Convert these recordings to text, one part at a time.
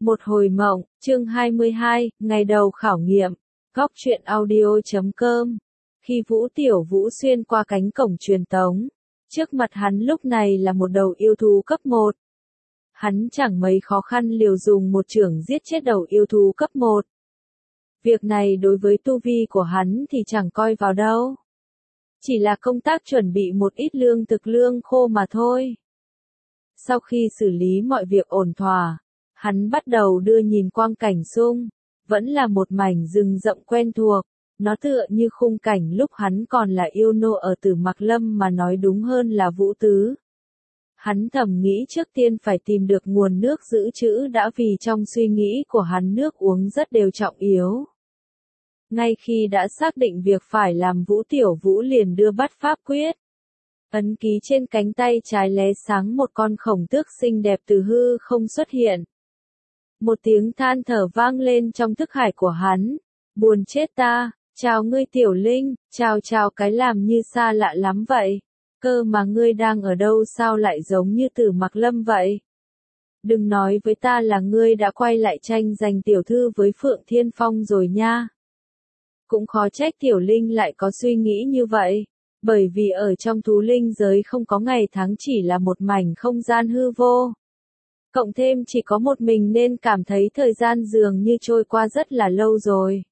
Một hồi mộng, chương 22, ngày đầu khảo nghiệm, góc truyện audio.com. Khi Vũ Tiểu Vũ xuyên qua cánh cổng truyền tống, trước mặt hắn lúc này là một đầu yêu thú cấp 1. Hắn chẳng mấy khó khăn liều dùng một chưởng giết chết đầu yêu thú cấp 1. Việc này đối với tu vi của hắn thì chẳng coi vào đâu. Chỉ là công tác chuẩn bị một ít lương thực lương khô mà thôi. Sau khi xử lý mọi việc ổn thỏa, hắn bắt đầu đưa nhìn quang cảnh xung, vẫn là một mảnh rừng rậm quen thuộc, nó tựa như khung cảnh lúc hắn còn là yêu nô ở Tử Mạc Lâm mà nói đúng hơn là Vũ Tứ. Hắn thầm nghĩ trước tiên phải tìm được nguồn nước dự trữ đã vì trong suy nghĩ của hắn nước uống rất đều trọng yếu. Ngay khi đã xác định việc phải làm Vũ Tiểu Vũ liền đưa bắt pháp quyết. Ấn ký trên cánh tay trái lóe sáng một con khổng tước xinh đẹp từ hư không xuất hiện. Một tiếng than thở vang lên trong thức hải của hắn. Buồn chết ta, chào ngươi Tiểu Linh, chào cái làm như xa lạ lắm vậy. Cơ mà ngươi đang ở đâu sao lại giống như Tử Mạc Lâm vậy? Đừng nói với ta là ngươi đã quay lại tranh giành tiểu thư với Phượng Thiên Phong rồi nha. Cũng khó trách Tiểu Linh lại có suy nghĩ như vậy. Bởi vì ở trong thú linh giới không có ngày tháng chỉ là một mảnh không gian hư vô. Cộng thêm chỉ có một mình nên cảm thấy thời gian dường như trôi qua rất là lâu rồi.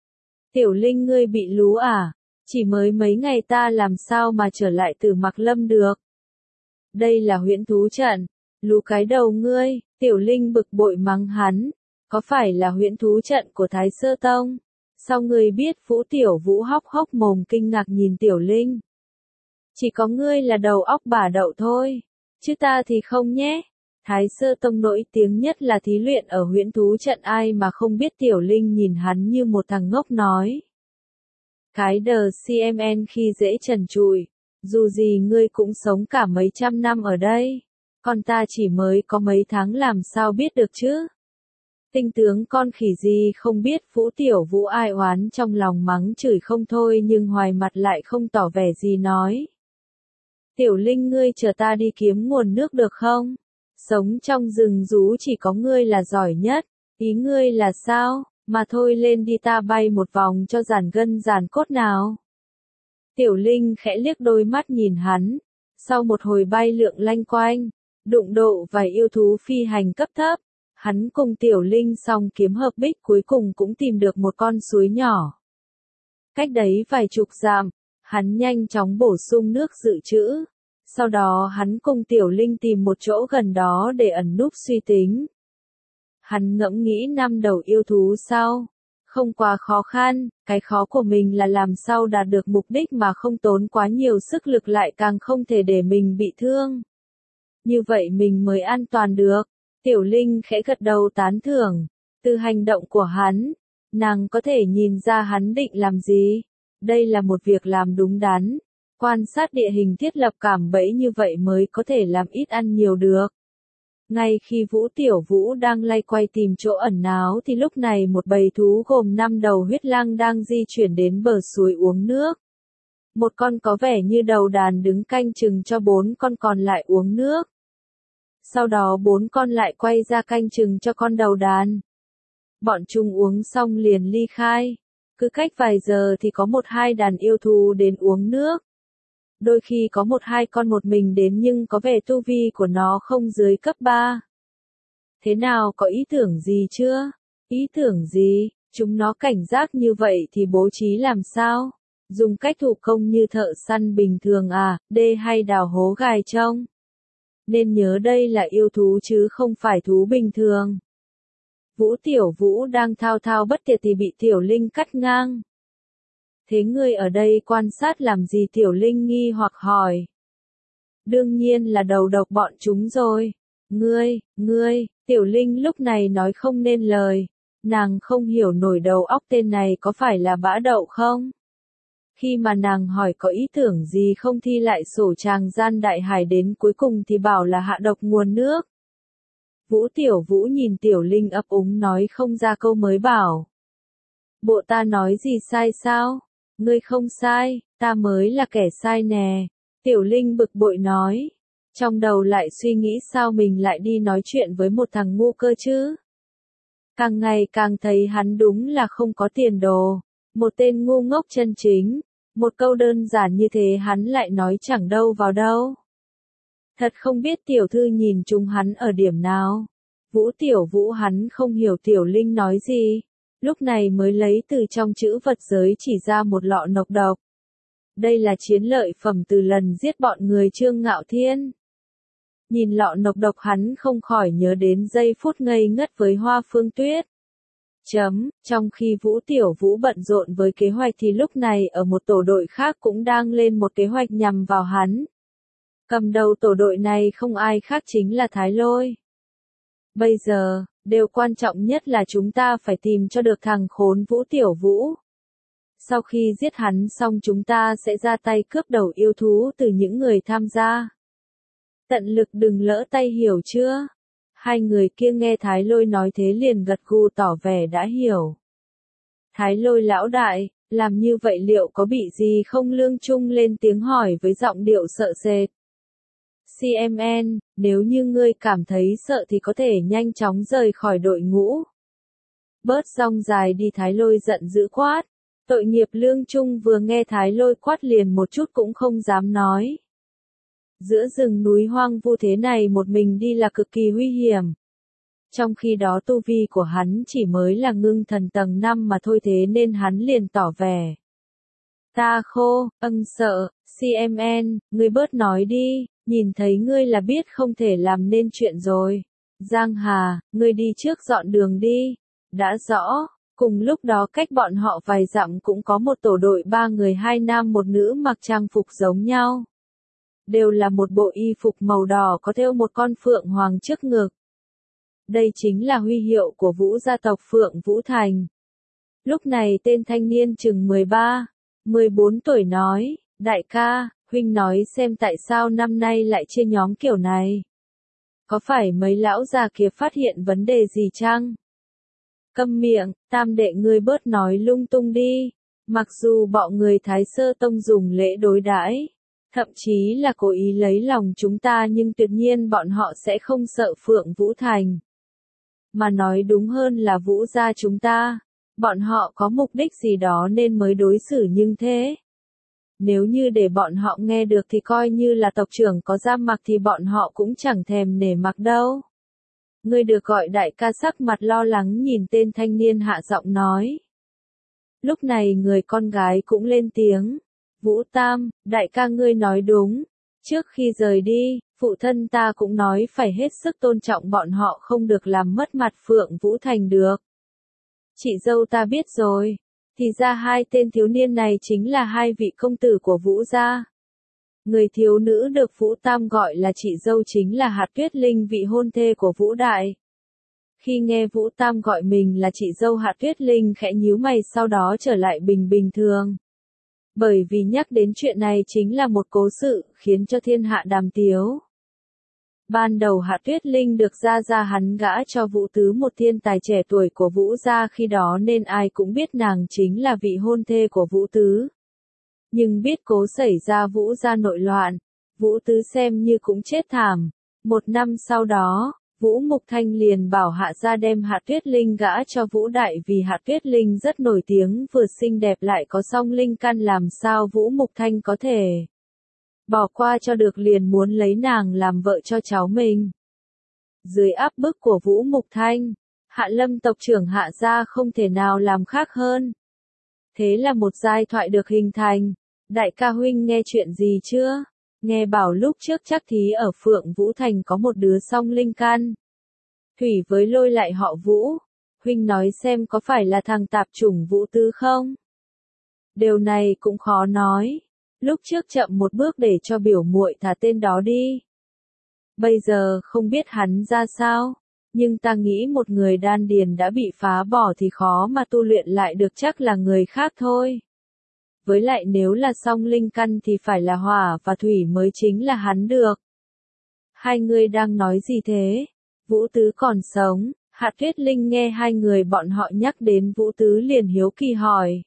Tiểu Linh ngươi bị lú à? Chỉ mới mấy ngày ta làm sao mà trở lại Tử Mạc Lâm được? Đây là huyễn thú trận. Lú cái đầu ngươi, Tiểu Linh bực bội mắng hắn. Có phải là huyễn thú trận của Thái Sơ Tông? Sao ngươi biết? Vũ Tiểu Vũ hốc hốc mồm kinh ngạc nhìn Tiểu Linh. Chỉ có ngươi là đầu óc bả đậu thôi, chứ ta thì không nhé. Thái Sơ Tông nổi tiếng nhất là thí luyện ở huyễn thú trận, ai mà không biết. Tiểu Linh nhìn hắn như một thằng ngốc nói. Cái đờ CMN khi dễ trần trụi, dù gì ngươi cũng sống cả mấy trăm năm ở đây, còn ta chỉ mới có mấy tháng làm sao biết được chứ. Tinh tướng con khỉ gì không biết. Vũ Tiểu Vũ ai oán trong lòng mắng chửi không thôi nhưng hoài mặt lại không tỏ vẻ gì nói. Tiểu Linh ngươi chờ ta đi kiếm nguồn nước được không? Sống trong rừng rú chỉ có ngươi là giỏi nhất, ý ngươi là sao? Mà thôi lên đi ta bay một vòng cho giãn gân giãn cốt nào. Tiểu Linh khẽ liếc đôi mắt nhìn hắn, sau một hồi bay lượn lanh quanh, đụng độ vài yêu thú phi hành cấp thấp. Hắn cùng Tiểu Linh song kiếm hợp bích cuối cùng cũng tìm được một con suối nhỏ. Cách đấy vài chục dặm, hắn nhanh chóng bổ sung nước dự trữ. Sau đó hắn cùng Tiểu Linh tìm một chỗ gần đó để ẩn núp suy tính. Hắn ngẫm nghĩ năm đầu yêu thú sau. Không quá khó khăn, cái khó của mình là làm sao đạt được mục đích mà không tốn quá nhiều sức lực lại càng không thể để mình bị thương. Như vậy mình mới an toàn được. Tiểu Linh khẽ gật đầu tán thưởng. Từ hành động của hắn, nàng có thể nhìn ra hắn định làm gì. Đây là một việc làm đúng đắn. Quan sát địa hình thiết lập cạm bẫy như vậy mới có thể làm ít ăn nhiều được. Ngay khi Vũ Tiểu Vũ đang lay quay tìm chỗ ẩn náu thì lúc này một bầy thú gồm 5 đầu huyết lang đang di chuyển đến bờ suối uống nước. Một con có vẻ như đầu đàn đứng canh chừng cho 4 con còn lại uống nước. Sau đó 4 con lại quay ra canh chừng cho con đầu đàn. Bọn chúng uống xong liền ly khai. Cứ cách vài giờ thì có 1-2 đàn yêu thú đến uống nước. Đôi khi có 1-2 con một mình đến nhưng có vẻ tu vi của nó không dưới cấp 3. Thế nào, có ý tưởng gì chưa? Ý tưởng gì? Chúng nó cảnh giác như vậy thì bố trí làm sao? Dùng cách thủ công như thợ săn bình thường à, hay đào hố gài trông? Nên nhớ đây là yêu thú chứ không phải thú bình thường. Vũ Tiểu Vũ đang thao thao bất tuyệt thì bị Tiểu Linh cắt ngang. Thế ngươi ở đây quan sát làm gì? Tiểu Linh nghi hoặc hỏi. Đương nhiên là đầu độc bọn chúng rồi. Ngươi, Tiểu Linh lúc này nói không nên lời. Nàng không hiểu nổi đầu óc tên này có phải là bã đậu không? Khi mà nàng hỏi có ý tưởng gì không thi lại sổ tràng gian đại hải đến cuối cùng thì bảo là hạ độc nguồn nước. Vũ Tiểu Vũ nhìn Tiểu Linh ấp úng nói không ra câu mới bảo. Bộ ta nói gì sai sao? Ngươi không sai, ta mới là kẻ sai nè. Tiểu Linh bực bội nói. Trong đầu lại suy nghĩ sao mình lại đi nói chuyện với một thằng ngu cơ chứ? Càng ngày càng thấy hắn đúng là không có tiền đồ. Một tên ngu ngốc chân chính. Một câu đơn giản như thế hắn lại nói chẳng đâu vào đâu. Thật không biết tiểu thư nhìn chúng hắn ở điểm nào. Vũ Tiểu Vũ hắn không hiểu Tiểu Linh nói gì. Lúc này mới lấy từ trong chữ vật giới chỉ ra một lọ nọc độc. Đây là chiến lợi phẩm từ lần giết bọn người Trương Ngạo Thiên. Nhìn lọ nọc độc hắn không khỏi nhớ đến giây phút ngây ngất với Hoa Phương Tuyết. Trong khi Vũ Tiểu Vũ bận rộn với kế hoạch thì lúc này ở một tổ đội khác cũng đang lên một kế hoạch nhằm vào hắn. Cầm đầu tổ đội này không ai khác chính là Thái Lôi. Bây giờ, điều quan trọng nhất là chúng ta phải tìm cho được thằng khốn Vũ Tiểu Vũ. Sau khi giết hắn xong chúng ta sẽ ra tay cướp đầu yêu thú từ những người tham gia. Tận lực đừng lỡ tay, hiểu chưa? Hai người kia nghe Thái Lôi nói thế liền gật gù tỏ vẻ đã hiểu. Thái Lôi lão đại, làm như vậy liệu có bị gì không? Lương Trung lên tiếng hỏi với giọng điệu sợ sệt. CMN, nếu như ngươi cảm thấy sợ thì có thể nhanh chóng rời khỏi đội ngũ. Bớt rong dài đi, Thái Lôi giận dữ quát. Tội nghiệp. Lương Trung vừa nghe Thái Lôi quát liền một chút cũng không dám nói. Giữa rừng núi hoang vu thế này một mình đi là cực kỳ nguy hiểm. Trong khi đó tu vi của hắn chỉ mới là ngưng thần tầng 5 mà thôi, thế nên hắn liền tỏ vẻ. Ta khô, sợ, CMN, ngươi bớt nói đi, nhìn thấy ngươi là biết không thể làm nên chuyện rồi. Giang Hà, ngươi đi trước dọn đường đi. Đã rõ. Cùng lúc đó cách bọn họ vài dặm cũng có một tổ đội 3 người 2 nam 1 nữ mặc trang phục giống nhau. Đều là một bộ y phục màu đỏ có thêu một con phượng hoàng trước ngực. Đây chính là huy hiệu của Vũ gia tộc Phượng Vũ Thành. Lúc này tên thanh niên chừng 13, 14 tuổi nói, đại ca, huynh nói xem tại sao năm nay lại chia nhóm kiểu này. Có phải mấy lão già kia phát hiện vấn đề gì chăng? Câm miệng, tam đệ ngươi bớt nói lung tung đi. Mặc dù bọn người Thái Sơ Tông dùng lễ đối đãi, thậm chí là cố ý lấy lòng chúng ta, nhưng tuyệt nhiên bọn họ sẽ không sợ Phượng Vũ Thành. Mà nói đúng hơn là Vũ gia chúng ta. Bọn họ có mục đích gì đó nên mới đối xử như thế. Nếu như để bọn họ nghe được thì coi như là tộc trưởng có ra mặt thì bọn họ cũng chẳng thèm nể mặt đâu. Ngươi được gọi đại ca, sắc mặt lo lắng nhìn tên thanh niên hạ giọng nói. Lúc này người con gái cũng lên tiếng. Vũ Tam, đại ca ngươi nói đúng. Trước khi rời đi, phụ thân ta cũng nói phải hết sức tôn trọng bọn họ, không được làm mất mặt Phượng Vũ Thành được. Chị dâu ta biết rồi. Thì ra hai tên thiếu niên này chính là hai vị công tử của Vũ gia. Người thiếu nữ được Vũ Tam gọi là chị dâu chính là Hạt Tuyết Linh, vị hôn thê của Vũ Đại. Khi nghe Vũ Tam gọi mình là chị dâu, Hạt Tuyết Linh khẽ nhíu mày, sau đó trở lại bình thường. Bởi vì nhắc đến chuyện này chính là một cố sự, khiến cho thiên hạ đàm tiếu. Ban đầu Hạt Tuyết Linh được gia hắn gả cho Vũ Tứ, một thiên tài trẻ tuổi của Vũ gia khi đó, nên ai cũng biết nàng chính là vị hôn thê của Vũ Tứ. Nhưng biết cố xảy ra Vũ gia nội loạn, Vũ Tứ xem như cũng chết thảm. 1 năm sau đó, Vũ Mục Thanh liền bảo Hạ gia đem Hạt Tuyết Linh gả cho Vũ Đại, vì Hạt Tuyết Linh rất nổi tiếng, vừa xinh đẹp lại có song linh căn, làm sao Vũ Mục Thanh có thể bỏ qua cho được, liền muốn lấy nàng làm vợ cho cháu mình. Dưới áp bức của Vũ Mục Thanh, Hạ Lâm tộc trưởng Hạ gia không thể nào làm khác hơn. Thế là một giai thoại được hình thành. Đại ca huynh nghe chuyện gì chưa? Nghe bảo lúc trước chắc thí ở Phượng Vũ Thành có một đứa song linh căn. Thủy với Lôi lại họ Vũ. Huynh nói xem có phải là thằng tạp chủng Vũ Tứ không? Điều này cũng khó nói. Lúc trước chậm một bước để cho biểu muội thả tên đó đi. Bây giờ không biết hắn ra sao. Nhưng ta nghĩ một người đan điền đã bị phá bỏ thì khó mà tu luyện lại được, chắc là người khác thôi. Với lại nếu là song linh căn thì phải là hỏa và thủy mới chính là hắn được. Hai người đang nói gì thế? Vũ Tứ còn sống. Hạt Tuyết Linh nghe hai người bọn họ nhắc đến Vũ Tứ liền hiếu kỳ hỏi.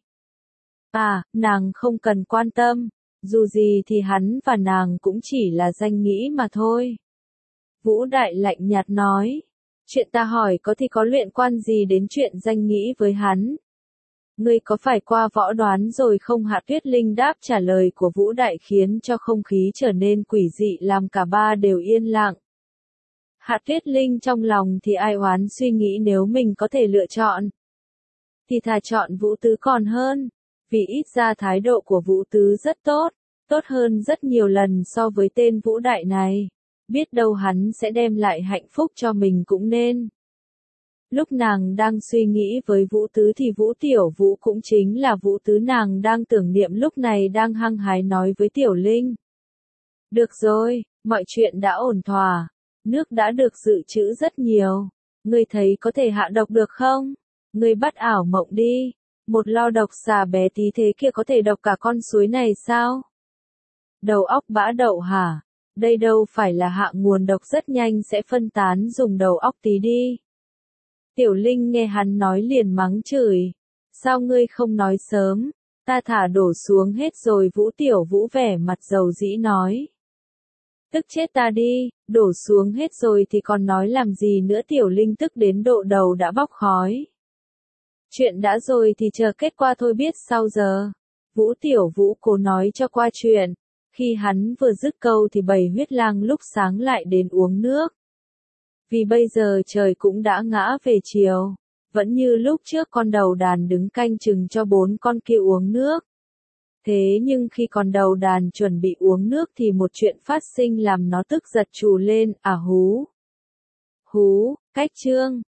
À, nàng không cần quan tâm. Dù gì thì hắn và nàng cũng chỉ là danh nghĩ mà thôi. Vũ Đại lạnh nhạt nói. Chuyện ta hỏi có thì có liên quan gì đến chuyện danh nghĩ với hắn? Ngươi có phải qua võ đoán rồi không? Hạ Tuyết Linh đáp. Trả lời của Vũ Đại khiến cho không khí trở nên quỷ dị, làm cả ba đều yên lặng. Hạ Tuyết Linh trong lòng thì ai oán suy nghĩ nếu mình có thể lựa chọn, thì thà chọn Vũ Tứ còn hơn, vì ít ra thái độ của Vũ Tứ rất tốt, tốt hơn rất nhiều lần so với tên Vũ Đại này. Biết đâu hắn sẽ đem lại hạnh phúc cho mình cũng nên. Lúc nàng đang suy nghĩ với Vũ Tứ thì Vũ Tiểu Vũ cũng chính là Vũ Tứ nàng đang tưởng niệm lúc này đang hăng hái nói với Tiểu Linh. Được rồi, mọi chuyện đã ổn thỏa, nước đã được dự trữ rất nhiều, ngươi thấy có thể hạ độc được không? Ngươi bắt ảo mộng đi, một lo độc xà bé tí thế kia có thể độc cả con suối này sao? Đầu óc bã đậu hả? Đây đâu phải là hạ nguồn độc rất nhanh sẽ phân tán, dùng đầu óc tí đi. Tiểu Linh nghe hắn nói liền mắng chửi. Sao ngươi không nói sớm, ta thả đổ xuống hết rồi. Vũ Tiểu Vũ vẻ mặt dầu dĩ nói. Tức chết ta đi, đổ xuống hết rồi thì còn nói làm gì nữa. Tiểu Linh tức đến độ đầu đã bốc khói. Chuyện đã rồi thì chờ kết quả thôi, biết sao giờ. Vũ Tiểu Vũ cố nói cho qua chuyện. Khi hắn vừa dứt câu thì bầy huyết lang lúc sáng lại đến uống nước. Vì bây giờ trời cũng đã ngã về chiều, vẫn như lúc trước con đầu đàn đứng canh chừng cho 4 con kia uống nước. Thế nhưng khi con đầu đàn chuẩn bị uống nước thì một chuyện phát sinh làm nó tức giật trù lên. À hú! Hú! Cách chương